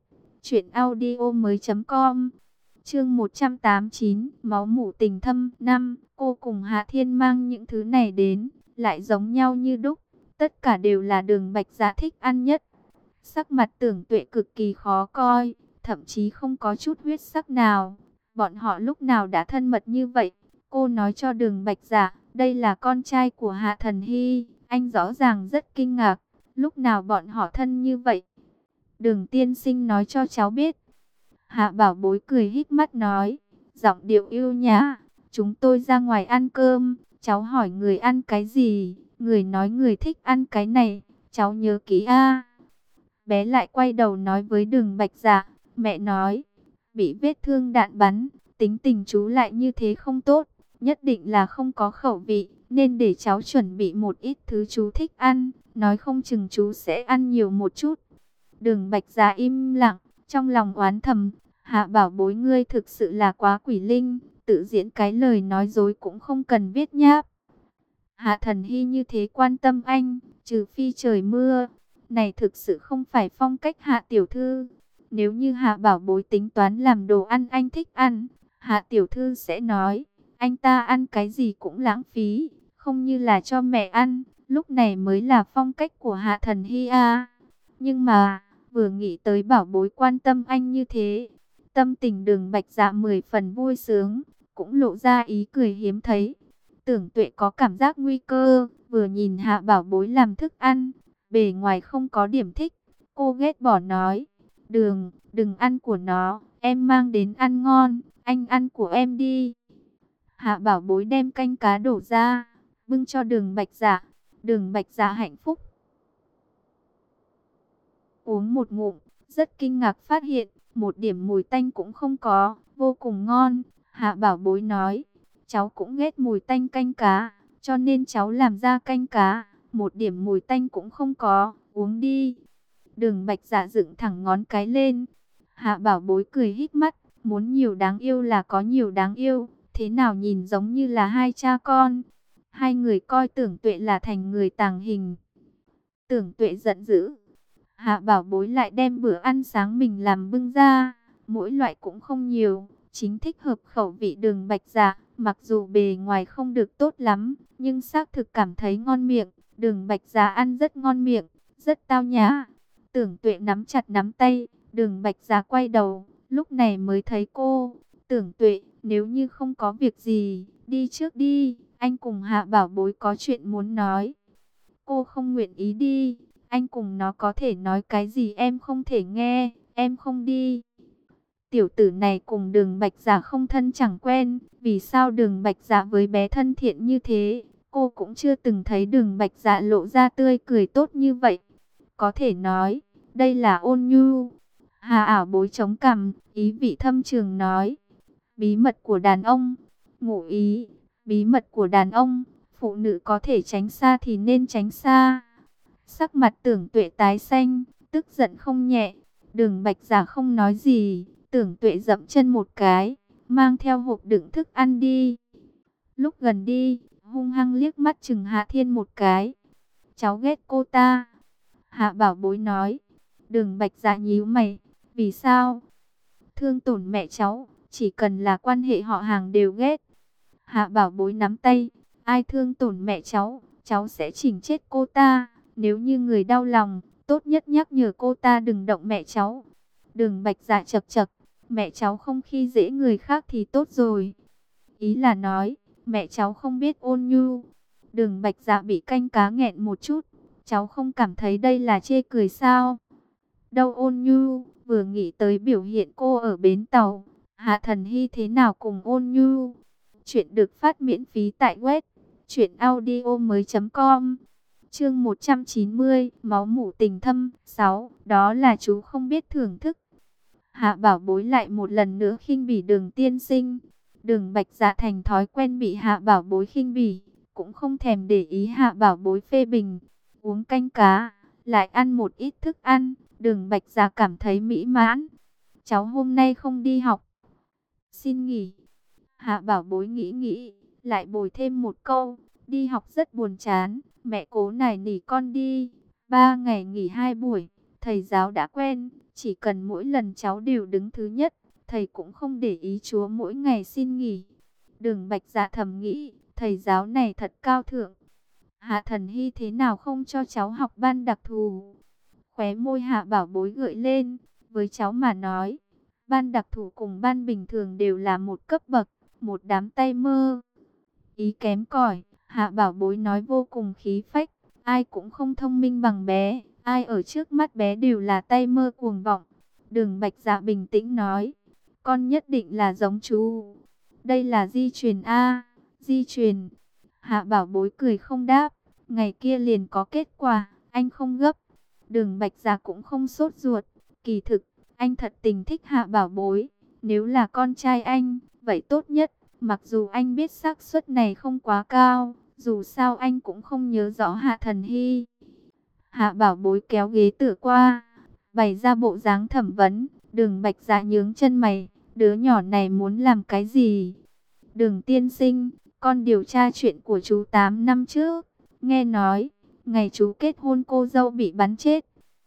truyệnaudiomoi.com. Chương 189, máu mủ tình thâm. Năm, cô cùng Hạ Thiên mang những thứ này đến, lại giống nhau như đúc, tất cả đều là Đường Bạch Dạ thích ăn nhất. Sắc mặt Tưởng Tuệ cực kỳ khó coi, thậm chí không có chút huyết sắc nào. Bọn họ lúc nào đã thân mật như vậy? Cô nói cho Đường Bạch Dạ, đây là con trai của Hạ Thần Hy. Anh rõ ràng rất kinh ngạc, lúc nào bọn họ thân như vậy? Đường tiên sinh nói cho cháu biết. Hạ Bảo Bối cười híp mắt nói, giọng điệu yêu nhã, chúng tôi ra ngoài ăn cơm, cháu hỏi người ăn cái gì, người nói người thích ăn cái này, cháu nhớ kỹ a. Bé lại quay đầu nói với Đường Bạch Dạ, mẹ nói, bị vết thương đạn bắn, tính tình chú lại như thế không tốt, nhất định là không có khẩu vị, nên để cháu chuẩn bị một ít thứ chú thích ăn, nói không chừng chú sẽ ăn nhiều một chút. Đường Bạch Dạ im lặng, trong lòng oán thầm, Hạ Bảo Bối ngươi thực sự là quá quỷ linh, tự diễn cái lời nói dối cũng không cần viết nháp. Hạ Thần Hy như thế quan tâm anh, trừ phi trời mưa, này thực sự không phải phong cách Hạ tiểu thư. Nếu như Hạ Bảo Bối tính toán làm đồ ăn anh thích ăn, Hạ tiểu thư sẽ nói, anh ta ăn cái gì cũng lãng phí, không như là cho mẹ ăn, lúc này mới là phong cách của Hạ Thần Hy a. Nhưng mà, vừa nghĩ tới Bảo Bối quan tâm anh như thế, tâm tình Đường Bạch Dạ 10 phần vui sướng, cũng lộ ra ý cười hiếm thấy. Tưởng Tuệ có cảm giác nguy cơ, vừa nhìn Hạ Bảo Bối làm thức ăn, bề ngoài không có điểm thích, cô ghét bỏ nói, đừng ăn của nó, em mang đến ăn ngon, anh ăn của em đi. Hạ Bảo Bối đem canh cá đổ ra, bưng cho Đường Bạch Dạ. Đường Bạch Dạ hạnh phúc uống một ngụm, rất kinh ngạc phát hiện, một điểm mùi tanh cũng không có, vô cùng ngon. Hạ Bảo Bối nói, cháu cũng ghét mùi tanh canh cá, cho nên cháu làm ra canh cá, một điểm mùi tanh cũng không có, uống đi. Đường Bạch Dạ dựng thẳng ngón cái lên. Hạ Bảo Bối cười híp mắt, muốn nhiều đáng yêu là có nhiều đáng yêu, thế nào nhìn giống như là hai cha con. Hai người coi Tưởng Tuệ là thành người tàng hình. Tưởng Tuệ giận dữ. Hạ Bảo Bối lại đem bữa ăn sáng mình làm bưng ra, mỗi loại cũng không nhiều, chính thích hợp khẩu vị Đường Bạch Dạ, mặc dù bề ngoài không được tốt lắm, nhưng xác thực cảm thấy ngon miệng. Đường Bạch Dạ ăn rất ngon miệng, rất tao nhã. Tưởng Tuệ nắm chặt nắm tay, Đường Bạch Dạ quay đầu, lúc này mới thấy cô. Tưởng Tuệ, nếu như không có việc gì, đi trước đi, anh cùng Hạ Bảo Bối có chuyện muốn nói. Cô không nguyện ý đi, anh cùng nó có thể nói cái gì em không thể nghe, em không đi. Tiểu tử này cùng Đường Bạch Dạ không thân chẳng quen, vì sao Đường Bạch Dạ với bé thân thiện như thế, cô cũng chưa từng thấy Đường Bạch Dạ lộ ra tươi cười tốt như vậy. Có thể nói, đây là ôn nhu. Hà Ảo Bối chống cằm, ý vị thâm trường nói, bí mật của đàn ông, ngụ ý, bí mật của đàn ông, phụ nữ có thể tránh xa thì nên tránh xa. Sắc mặt Tưởng Tuệ tái xanh, tức giận không nhẹ. Đường Bạch Dạ không nói gì, Tưởng Tuệ dậm chân một cái, mang theo hộp đựng thức ăn đi. Lúc gần đi, hung hăng liếc mắt chừng Hạ Thiên một cái. Cháu ghét cô ta. Hạ Bảo Bối nói. Đường Bạch Dạ nhíu mày, vì sao? Thương tổn mẹ cháu, chỉ cần là quan hệ họ hàng đều ghét. Hạ Bảo Bối nắm tay, ai thương tổn mẹ cháu, cháu sẽ chỉnh chết cô ta. Nếu như người đau lòng, tốt nhất nhắc nhở cô ta đừng động mẹ cháu. Đường Bạch Dạ chật chật, mẹ cháu không khi dễ người khác thì tốt rồi. Ý là nói, mẹ cháu không biết ôn nhu. Đường Bạch Dạ bị canh cá nghẹn một chút, cháu không cảm thấy đây là chê cười sao? Đâu ôn nhu, vừa nghĩ tới biểu hiện cô ở bến tàu, Hạ Thần Hy thế nào cùng ôn nhu. Chuyện được phát miễn phí tại web truyệnaudiomoi.com. Chương 190, máu mủ tình thâm. 6. Đó là chú không biết thưởng thức. Hạ Bảo Bối lại một lần nữa khinh bỉ Đường tiên sinh. Đường Bạch Dạ thành thói quen bị Hạ Bảo Bối khinh bỉ, cũng không thèm để ý Hạ Bảo Bối phê bình. Uống canh cá, lại ăn một ít thức ăn, Đường Bạch Dạ cảm thấy mỹ mãn. Cháu hôm nay không đi học, xin nghỉ. Hạ Bảo Bối nghĩ nghĩ, lại bồi thêm một câu, đi học rất buồn chán, mẹ cố nài nỉ con đi. 3 ngày nghỉ 2 buổi, thầy giáo đã quen, chỉ cần mỗi lần cháu đều đứng thứ nhất, thầy cũng không để ý chúa mỗi ngày xin nghỉ. Đường Bạch Dạ thầm nghĩ, thầy giáo này thật cao thượng. Hạ Thần Hy thế nào không cho cháu học ban đặc thù? Khóe môi Hạ Bảo Bối gợi lên, với cháu mà nói, ban đặc thù cùng ban bình thường đều là một cấp bậc, một đám tay mơ. Ý kém cỏi, Hạ Bảo Bối nói vô cùng khí phách, ai cũng không thông minh bằng bé, ai ở trước mắt bé đều là tay mơ cuồng vọng. Đường Bạch Dạ bình tĩnh nói, con nhất định là giống chú. Đây là di truyền A, di truyền. Hạ Bảo Bối cười không đáp, ngày kia liền có kết quả, anh không gấp. Đường Bạch Dạ cũng không sốt ruột, kỳ thực, anh thật tình thích Hạ Bảo Bối. Nếu là con trai anh, vậy tốt nhất, mặc dù anh biết xác suất này không quá cao, dù sao anh cũng không nhớ rõ Hạ Thần Hy. Hạ Bảo Bối kéo ghế tựa qua, bày ra bộ dáng thẩm vấn. Đường Bạch Dạ nhướng chân mày, đứa nhỏ này muốn làm cái gì? Đường tiên sinh, con điều tra chuyện của chú 8 năm trước. Nghe nói, ngày chú kết hôn cô dâu bị bắn chết.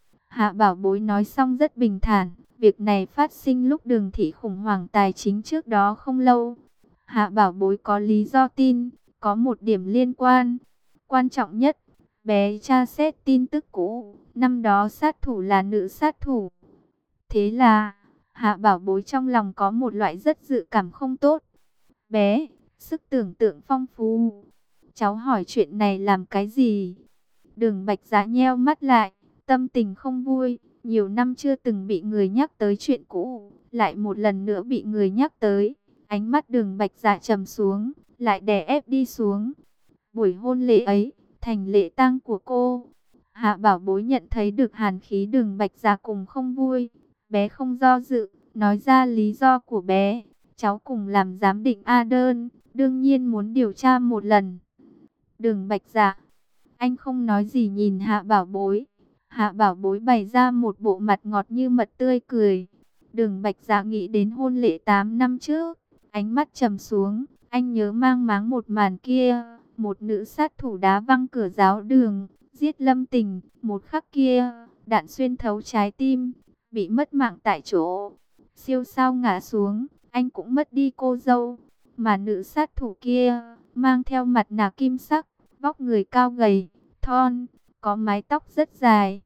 Hạ Bảo Bối nói xong rất bình thản. Việc này phát sinh lúc Đường thị khủng hoảng tài chính trước đó không lâu. Hạ Bảo Bối có lý do tin, có một điểm liên quan. Quan trọng nhất, bé tra xét tin tức cũ, năm đó sát thủ là nữ sát thủ. Thế là, Hạ Bảo Bối trong lòng có một loại rất dự cảm không tốt. Bé, sức tưởng tượng phong phú. Cháu hỏi chuyện này làm cái gì? Đường Bạch Dạ nheo mắt lại, tâm tình không vui. Nhiều năm chưa từng bị người nhắc tới chuyện cũ, lại một lần nữa bị người nhắc tới. Ánh mắt Đường Bạch Dạ trầm xuống, lại đè ép đi xuống. Buổi hôn lễ ấy, thành lễ tang của cô. Hạ Bảo Bối nhận thấy được hàn khí Đường Bạch Dạ cùng không vui. Bé không do dự, nói ra lý do của bé. Cháu cùng làm giám định A đơn, đương nhiên muốn điều tra một lần. Đường Bạch Dạ, anh không nói gì nhìn Hạ Bảo Bối. Hạ Bảo Bối bày ra một bộ mặt ngọt như mật tươi cười. Đường Bạch Dạ nghĩ đến hôn lễ 8 năm trước, ánh mắt trầm xuống. Anh nhớ mang máng một màn kia, một nữ sát thủ đá văng cửa giáo đường, giết Lâm Tình. Một khắc kia, đạn xuyên thấu trái tim, bị mất mạng tại chỗ. Siêu sao ngã xuống, anh cũng mất đi cô dâu. Mà nữ sát thủ kia, mang theo mặt nạ kim sắc, vóc người cao gầy, thon, có mái tóc rất dài.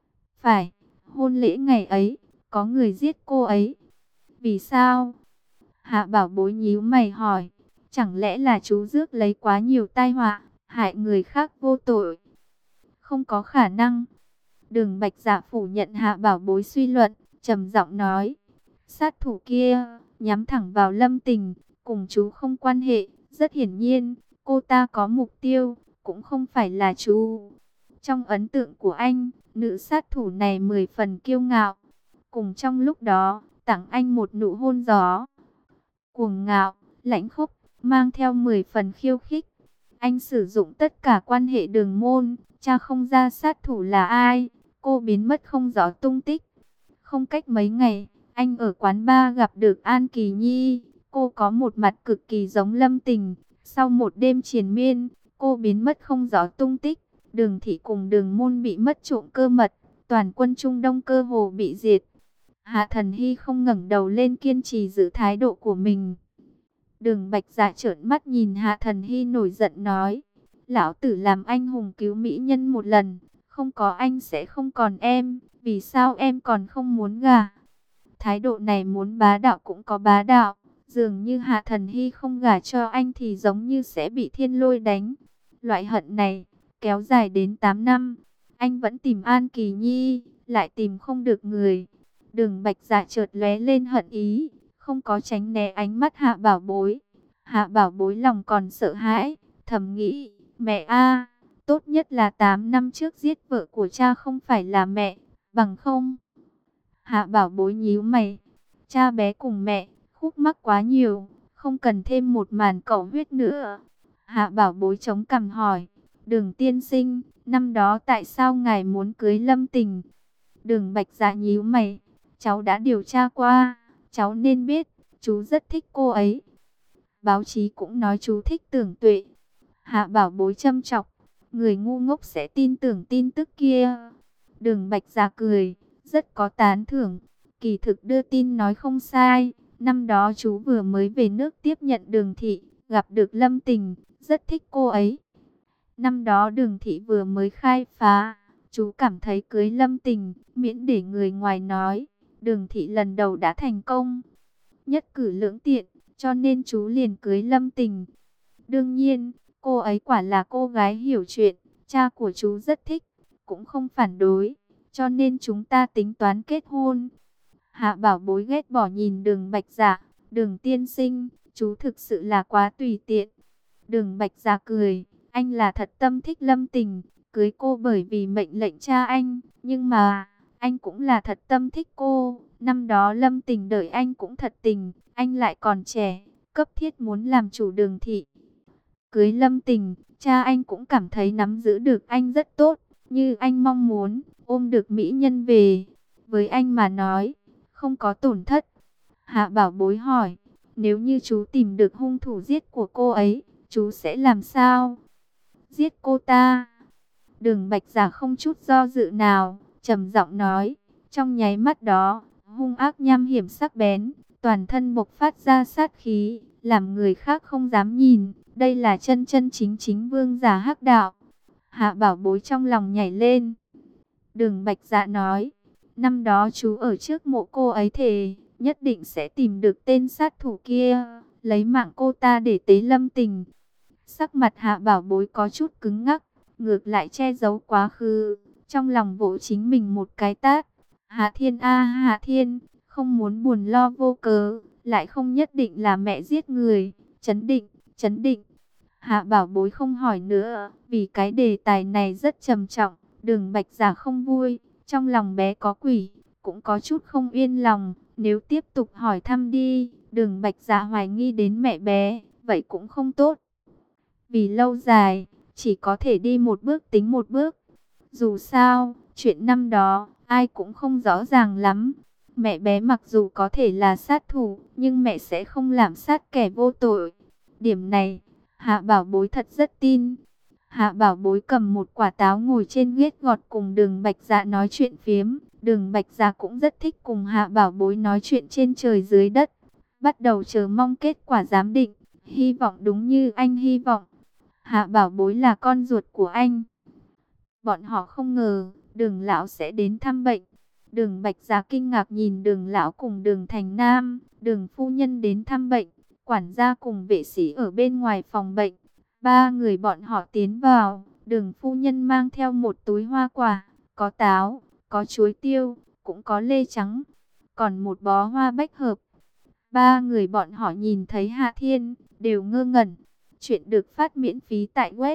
Phải, hôn lễ ngày ấy, có người giết cô ấy. Vì sao? Hạ Bảo Bối nhíu mày hỏi, chẳng lẽ là chú rước lấy quá nhiều tai họa, hại người khác vô tội? Không có khả năng. Đường Bạch Dạ phủ nhận Hạ Bảo Bối suy luận, trầm giọng nói, sát thủ kia nhắm thẳng vào Lâm Tình, cùng chú không quan hệ. Rất hiển nhiên, cô ta có mục tiêu, cũng không phải là chú. Trong ấn tượng của anh, nữ sát thủ này 10 phần kiêu ngạo. Cùng trong lúc đó, tặng anh một nụ hôn gió. Cuồng ngạo, lãnh khốc, mang theo 10 phần khiêu khích. Anh sử dụng tất cả quan hệ đường môn, tra không ra sát thủ là ai. Cô biến mất không rõ tung tích. Không cách mấy ngày, anh ở quán bar gặp được An Kỳ Nhi. Cô có một mặt cực kỳ giống Lâm Tình. Sau một đêm triền miên, cô biến mất không rõ tung tích. Đường thị cùng đường môn bị mất trộm cơ mật. Toàn quân Trung Đông cơ hồ bị diệt. Hạ Thần Hy không ngẩng đầu lên, kiên trì giữ thái độ của mình. Đường Bạch Dạ trợn mắt nhìn Hạ Thần Hy nổi giận nói, lão tử làm anh hùng cứu mỹ nhân một lần, không có anh sẽ không còn em, vì sao em còn không muốn gả? Thái độ này muốn bá đạo cũng có bá đạo, dường như Hạ Thần Hy không gả cho anh thì giống như sẽ bị thiên lôi đánh. Loại hận này kéo dài đến 8 năm, anh vẫn tìm An Kỳ Nhi, lại tìm không được người. Đường Bạch Dạ chợt lóe lên hận ý, không có tránh né ánh mắt Hạ Bảo Bối. Hạ Bảo Bối lòng còn sợ hãi, thầm nghĩ, mẹ a, tốt nhất là 8 năm trước giết vợ của cha không phải là mẹ, bằng không. Hạ Bảo Bối nhíu mày, Cha bé cùng mẹ, khúc mắc quá nhiều, không cần thêm một màn cầu huyết nữa. Hạ Bảo Bối chống cằm hỏi, Đường tiên sinh, năm đó tại sao ngài muốn cưới Lâm Tình? Đường Bạch Dạ nhíu mày, cháu đã điều tra qua, cháu nên biết, chú rất thích cô ấy. Báo chí cũng nói chú thích Tưởng Tuệ. Hạ Bảo Bối châm chọc, người ngu ngốc sẽ tin tưởng tin tức kia. Đường Bạch Dạ cười, rất có tán thưởng. Kỳ thực đưa tin nói không sai. Năm đó chú vừa mới về nước tiếp nhận Đường Thị, gặp được Lâm Tình, rất thích cô ấy. Năm đó Đường Thị vừa mới khai phá, chú cảm thấy cưới Lâm Tình, miễn để người ngoài nói, Đường Thị lần đầu đã thành công. Nhất cử lưỡng tiện, cho nên chú liền cưới Lâm Tình. Đương nhiên, cô ấy quả là cô gái hiểu chuyện, cha của chú rất thích, cũng không phản đối, cho nên chúng ta tính toán kết hôn. Hạ Bảo Bối ghét bỏ nhìn Đường Bạch Dạ, Đường tiên sinh, chú thực sự là quá tùy tiện. Đường Bạch Dạ cười, anh là thật tâm thích Lâm Tình, cưới cô bởi vì mệnh lệnh cha anh, nhưng mà, anh cũng là thật tâm thích cô. Năm đó Lâm Tình đợi anh cũng thật tình, anh lại còn trẻ, cấp thiết muốn làm chủ Đường Thị. Cưới Lâm Tình, cha anh cũng cảm thấy nắm giữ được anh rất tốt, như anh mong muốn, ôm được mỹ nhân về. Với anh mà nói, không có tổn thất. Hạ Bảo Bối hỏi, nếu như chú tìm được hung thủ giết của cô ấy, chú sẽ làm sao? Giết cô ta. Đường Bạch Giả không chút do dự nào, trầm giọng nói, trong nháy mắt đó, hung ác nham hiểm sắc bén, toàn thân bộc phát ra sát khí, làm người khác không dám nhìn. Đây là chân chân chính chính vương giả hắc đạo. Hạ Bảo Bối trong lòng nhảy lên. Đường Bạch Dạ nói, năm đó chú ở trước mộ cô ấy thề, nhất định sẽ tìm được tên sát thủ kia, lấy mạng cô ta để tế Lâm Tình. Sắc mặt Hạ Bảo Bối có chút cứng ngắc, ngược lại che giấu quá khứ, trong lòng vỗ chính mình một cái tát. Hạ Thiên a Hạ Thiên, không muốn buồn lo vô cớ, lại không nhất định là mẹ giết người. Chấn định, chấn định. Hạ Bảo Bối không hỏi nữa, vì cái đề tài này rất trầm trọng. Đường Bạch Giả không vui, trong lòng bé có quỷ, cũng có chút không yên lòng. Nếu tiếp tục hỏi thăm đi, Đường Bạch Giả hoài nghi đến mẹ bé, vậy cũng không tốt. Vì lâu dài, chỉ có thể đi một bước tính một bước. Dù sao, chuyện năm đó, ai cũng không rõ ràng lắm. Mẹ bé mặc dù có thể là sát thủ, nhưng mẹ sẽ không làm sát kẻ vô tội. Điểm này, Hạ Bảo Bối thật rất tin. Hạ Bảo Bối cầm một quả táo ngồi trên ghế gọt cùng Đường Bạch Dạ nói chuyện phiếm. Đường Bạch Dạ cũng rất thích cùng Hạ Bảo Bối nói chuyện trên trời dưới đất. Bắt đầu chờ mong kết quả giám định, hy vọng đúng như anh hy vọng. Hạ Bảo Bối là con ruột của anh. Bọn họ không ngờ Đường lão sẽ đến thăm bệnh. Đường Bạch Dạ kinh ngạc nhìn Đường lão cùng Đường Thành Nam. Đường phu nhân đến thăm bệnh, quản gia cùng vệ sĩ ở bên ngoài phòng bệnh. Ba người bọn họ tiến vào. Đường phu nhân mang theo một túi hoa quả, có táo, có chuối tiêu, cũng có lê trắng, còn một bó hoa bách hợp. Ba người bọn họ nhìn thấy Hạ Thiên, đều ngơ ngẩn. Chuyện được phát miễn phí tại web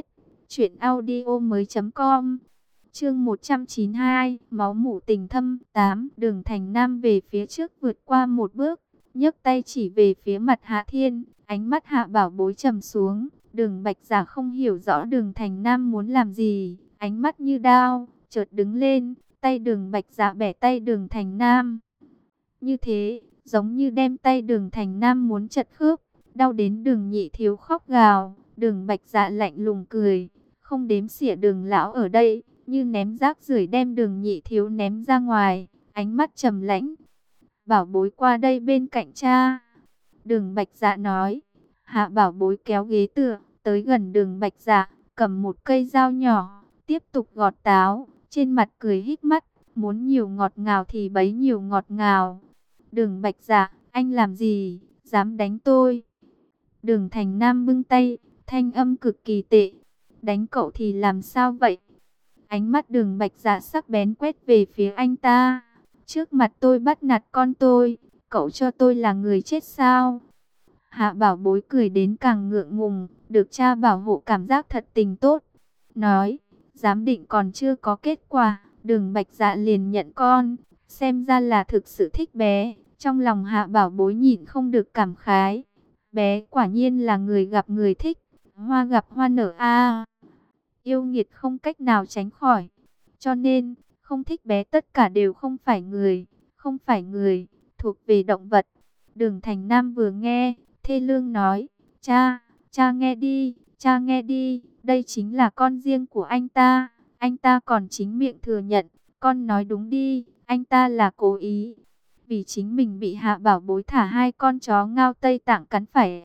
truyệnaudiomoi.com. Chương 192, máu mủ tình thâm. 8. Đường Thành Nam về phía trước vượt qua một bước, nhấc tay chỉ về phía mặt Hạ Thiên, ánh mắt Hạ Bảo Bối trầm xuống. Đường Bạch Giả không hiểu rõ Đường Thành Nam muốn làm gì, ánh mắt như đao, chợt đứng lên, tay Đường Bạch Giả bẻ tay Đường Thành Nam. Như thế, giống như đem tay Đường Thành Nam muốn chặt khớp, đau đến Đường Nhị Thiếu khóc gào. Đường Bạch Dạ lạnh lùng cười, không đếm xỉa Đường lão ở đây, như ném rác rưởi đem Đường Nhị Thiếu ném ra ngoài, ánh mắt trầm lãnh. Bảo Bối qua đây bên cạnh cha. Đường Bạch Dạ nói. Hạ Bảo Bối kéo ghế tựa, tới gần Đường Bạch Dạ, cầm một cây dao nhỏ, tiếp tục gọt táo, trên mặt cười híp mắt, muốn nhiều ngọt ngào thì bấy nhiêu ngọt ngào. Đường Bạch Dạ, anh làm gì, dám đánh tôi? Đường Thành Nam bưng tay, thanh âm cực kỳ tệ. Đánh cậu thì làm sao vậy? Ánh mắt Đường Bạch Dạ sắc bén quét về phía anh ta. Trước mặt tôi bắt nạt con tôi, cậu cho tôi là người chết sao? Hạ Bảo Bối cười đến càng ngượng ngùng, được cha bảo hộ cảm giác thật tình tốt. Nói, giám định còn chưa có kết quả, Đường Bạch Dạ liền nhận con, xem ra là thực sự thích bé. Trong lòng Hạ Bảo Bối nhịn không được cảm khái. Bé quả nhiên là người gặp người thích, hoa gặp hoa nở a. Yêu nghiệt không cách nào tránh khỏi. Cho nên, không thích bé tất cả đều không phải người, không phải người, thuộc về động vật. Đường Thành Nam vừa nghe, thê lương nói, cha nghe đi, cha nghe đi, đây chính là con riêng của anh ta còn chính miệng thừa nhận, con nói đúng đi, anh ta là cố ý. Vì chính mình bị Hạ Bảo Bối thả hai con chó ngao Tây Tạng cắn phải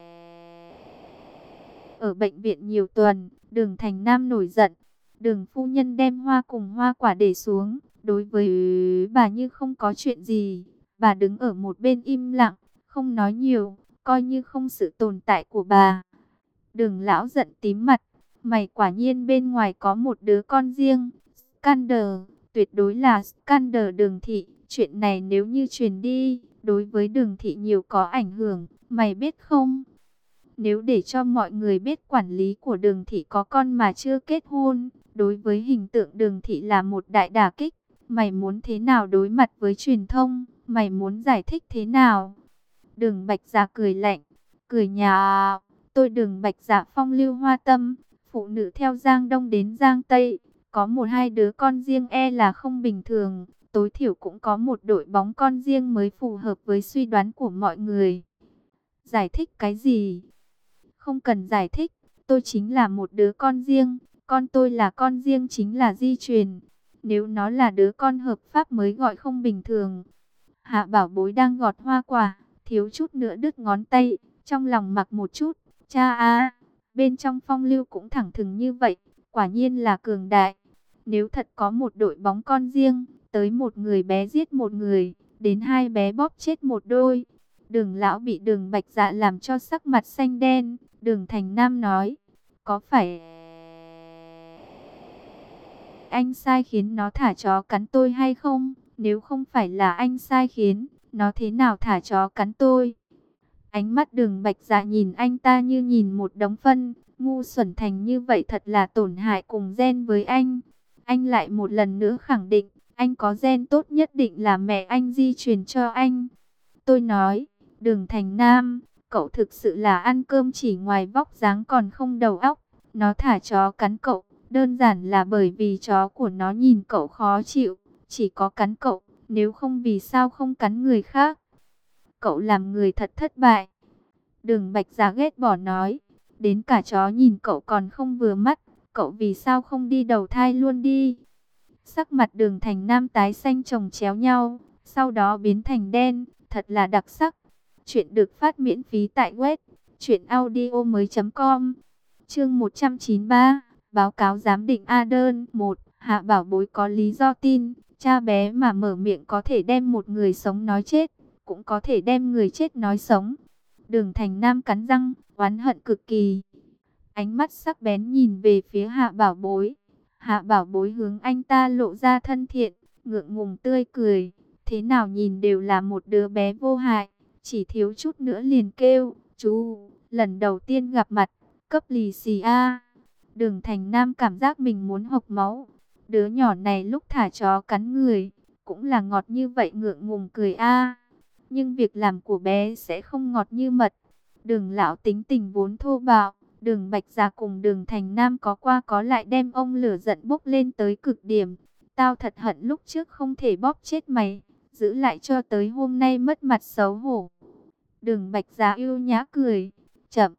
ở bệnh viện nhiều tuần. Đường Thành Nam nổi giận. Đường phu nhân đem hoa cùng hoa quả để xuống. Đối với bà như không có chuyện gì. Bà đứng ở một bên im lặng, không nói nhiều, coi như không sự tồn tại của bà. Đường lão giận tím mặt. Mày quả nhiên bên ngoài có một đứa con riêng. Scandal, tuyệt đối là scandal Đường thị. Chuyện này nếu như truyền đi, đối với Đường thị nhiều có ảnh hưởng, mày biết không? Nếu để cho mọi người biết quản lý của Đường thị có con mà chưa kết hôn, đối với hình tượng Đường thị là một đại đả kích. Mày muốn thế nào đối mặt với truyền thông? Mày muốn giải thích thế nào? Đường Bạch Dạ cười lạnh, cười nhạo. Tôi Đường Bạch Dạ phong lưu hoa tâm, phụ nữ theo Giang Đông đến Giang Tây, có một hai đứa con riêng e là không bình thường. Tối thiểu cũng có một đội bóng con riêng mới phù hợp với suy đoán của mọi người. Giải thích cái gì? Không cần giải thích, tôi chính là một đứa con riêng, con tôi là con riêng chính là di truyền. Nếu nó là đứa con hợp pháp mới gọi không bình thường. Hạ Bảo Bối đang gọt hoa quả, thiếu chút nữa đứt ngón tay, trong lòng mặc một chút, cha à, bên trong phong lưu cũng thẳng thừng như vậy, quả nhiên là cường đại. Nếu thật có một đội bóng con riêng, tới một người bé giết một người, đến hai bé bóp chết một đôi. Đường lão bị Đường Bạch Dạ làm cho sắc mặt xanh đen. Đường Thành Nam nói, có phải anh sai khiến nó thả chó cắn tôi hay không? Nếu không phải là anh sai khiến, nó thế nào thả chó cắn tôi? Ánh mắt Đường Bạch Dạ nhìn anh ta như nhìn một đống phân, ngu xuẩn thành như vậy thật là tổn hại cùng gen với anh. Anh lại một lần nữa khẳng định, anh có gen tốt nhất định là mẹ anh di truyền cho anh. Tôi nói, Đường Thành Nam, cậu thực sự là ăn cơm chỉ ngoài vóc dáng còn không đầu óc. Nó thả chó cắn cậu, đơn giản là bởi vì chó của nó nhìn cậu khó chịu, chỉ có cắn cậu, nếu không vì sao không cắn người khác. Cậu làm người thật thất bại. Đường Bạch Dạ ghét bỏ nói, đến cả chó nhìn cậu còn không vừa mắt, cậu vì sao không đi đầu thai luôn đi. Sắc mặt Đường Thành Nam tái xanh chồng chéo nhau, sau đó biến thành đen, thật là đặc sắc. Chuyện được phát miễn phí tại web truyệnaudiomoi.com. Chương 193, báo cáo giám định A đơn 1. Hạ Bảo Bối có lý do tin, cha bé mà mở miệng có thể đem một người sống nói chết, cũng có thể đem người chết nói sống. Đường Thành Nam cắn răng, oán hận cực kỳ. Ánh mắt sắc bén nhìn về phía Hạ Bảo Bối. Hạ Bảo Bối hướng anh ta lộ ra thân thiện, ngượng ngùng tươi cười. Thế nào nhìn đều là một đứa bé vô hại, chỉ thiếu chút nữa liền kêu, chú, lần đầu tiên gặp mặt, cấp lì xì a. Đường Thành Nam cảm giác mình muốn hộc máu. Đứa nhỏ này lúc thả chó cắn người, cũng là ngọt như vậy ngượng ngùng cười a. Nhưng việc làm của bé sẽ không ngọt như mật. Đường lão tính tình vốn thô bạo. Đường Bạch Dạ cùng Đường Thành Nam có qua có lại đem ông lửa giận bốc lên tới cực điểm. Tao thật hận lúc trước không thể bóp chết mày, giữ lại cho tới hôm nay mất mặt xấu hổ. Đường Bạch Dạ yêu nhã cười, chậm,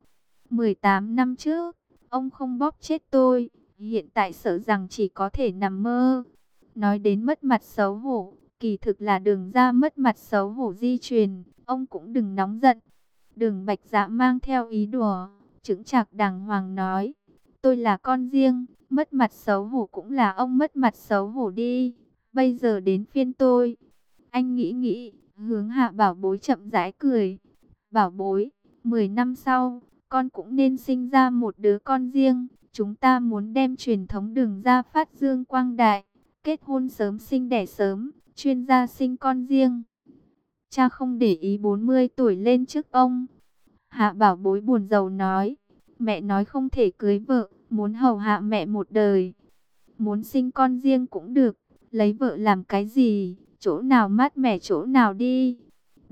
18 năm trước, ông không bóp chết tôi, hiện tại sợ rằng chỉ có thể nằm mơ. Nói đến mất mặt xấu hổ, kỳ thực là Đường gia mất mặt xấu hổ di truyền, ông cũng đừng nóng giận. Đường Bạch Dạ mang theo ý đùa, chững chạc đàng hoàng nói, tôi là con riêng, mất mặt xấu hổ cũng là ông mất mặt xấu hổ đi, bây giờ đến phiên tôi. Anh nghĩ nghĩ, hướng Hạ Bảo Bối chậm rãi cười. Bảo Bối, 10 năm sau, con cũng nên sinh ra một đứa con riêng. Chúng ta muốn đem truyền thống Đường gia phát dương quang đại, kết hôn sớm sinh đẻ sớm, chuyên gia sinh con riêng. Cha không để ý 40 tuổi lên trước ông. Hạ Bảo Bối buồn rầu nói, mẹ nói không thể cưới vợ, muốn hầu hạ mẹ một đời. Muốn sinh con riêng cũng được, lấy vợ làm cái gì, chỗ nào mát mẻ chỗ nào đi.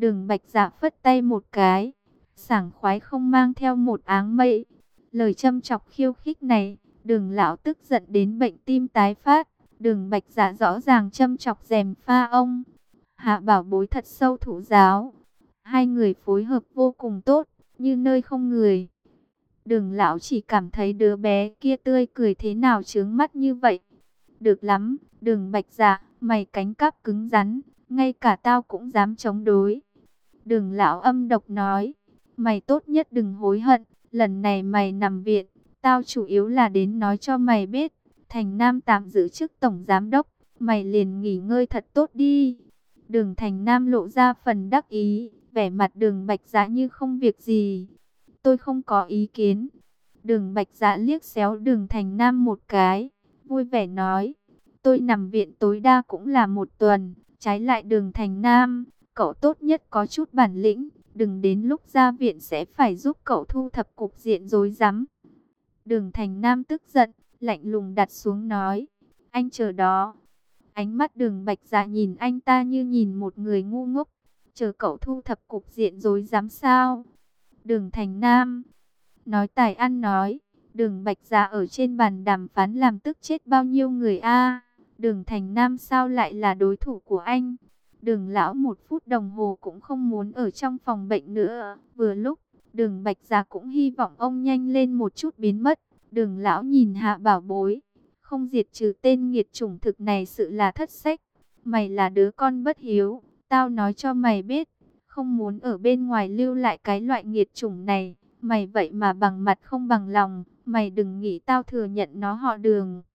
Đường Bạch Dạ phất tay một cái, sảng khoái không mang theo một áng mây. Lời châm chọc khiêu khích này, Đường lão tức giận đến bệnh tim tái phát. Đường Bạch Dạ rõ ràng châm chọc gièm pha ông. Hạ Bảo Bối thật sâu thủ giáo. Hai người phối hợp vô cùng tốt, như nơi không người. Đường lão chỉ cảm thấy đứa bé kia tươi cười thế nào chướng mắt như vậy. Được lắm, Đường Bạch Dạ, mày cánh cáp cứng rắn, ngay cả tao cũng dám chống đối. Đường lão âm độc nói, mày tốt nhất đừng hối hận, lần này mày nằm viện, tao chủ yếu là đến nói cho mày biết, Thành Nam tạm giữ chức tổng giám đốc, mày liền nghỉ ngơi thật tốt đi. Đường Thành Nam lộ ra phần đắc ý, vẻ mặt Đường Bạch Dạ như không việc gì. Tôi không có ý kiến. Đường Bạch Dạ liếc xéo Đường Thành Nam một cái, vui vẻ nói, tôi nằm viện tối đa cũng là một tuần. Trái lại Đường Thành Nam, cậu tốt nhất có chút bản lĩnh, đừng đến lúc ra viện sẽ phải giúp cậu thu thập cục diện rối rắm. Đường Thành Nam tức giận, lạnh lùng đặt xuống nói, anh chờ đó. Ánh mắt Đường Bạch Dạ nhìn anh ta như nhìn một người ngu ngốc, chờ cậu thu thập cục diện rối rắm sao? Đường Thành Nam nói tài ăn nói, Đường Bạch Dạ ở trên bàn đàm phán làm tức chết bao nhiêu người a? Đường Thành Nam sao lại là đối thủ của anh? Đường lão 1 phút đồng hồ cũng không muốn ở trong phòng bệnh nữa. Vừa lúc, Đường Bạch Dạ cũng hy vọng ông nhanh lên một chút biến mất. Đường lão nhìn Hạ Bảo Bối, không diệt trừ tên nghiệt chủng thực này sự là thất sách. Mày là đứa con bất hiếu, tao nói cho mày biết, không muốn ở bên ngoài lưu lại cái loại nghiệt chủng này. Mày vậy mà bằng mặt không bằng lòng, mày đừng nghĩ tao thừa nhận nó họ Đường.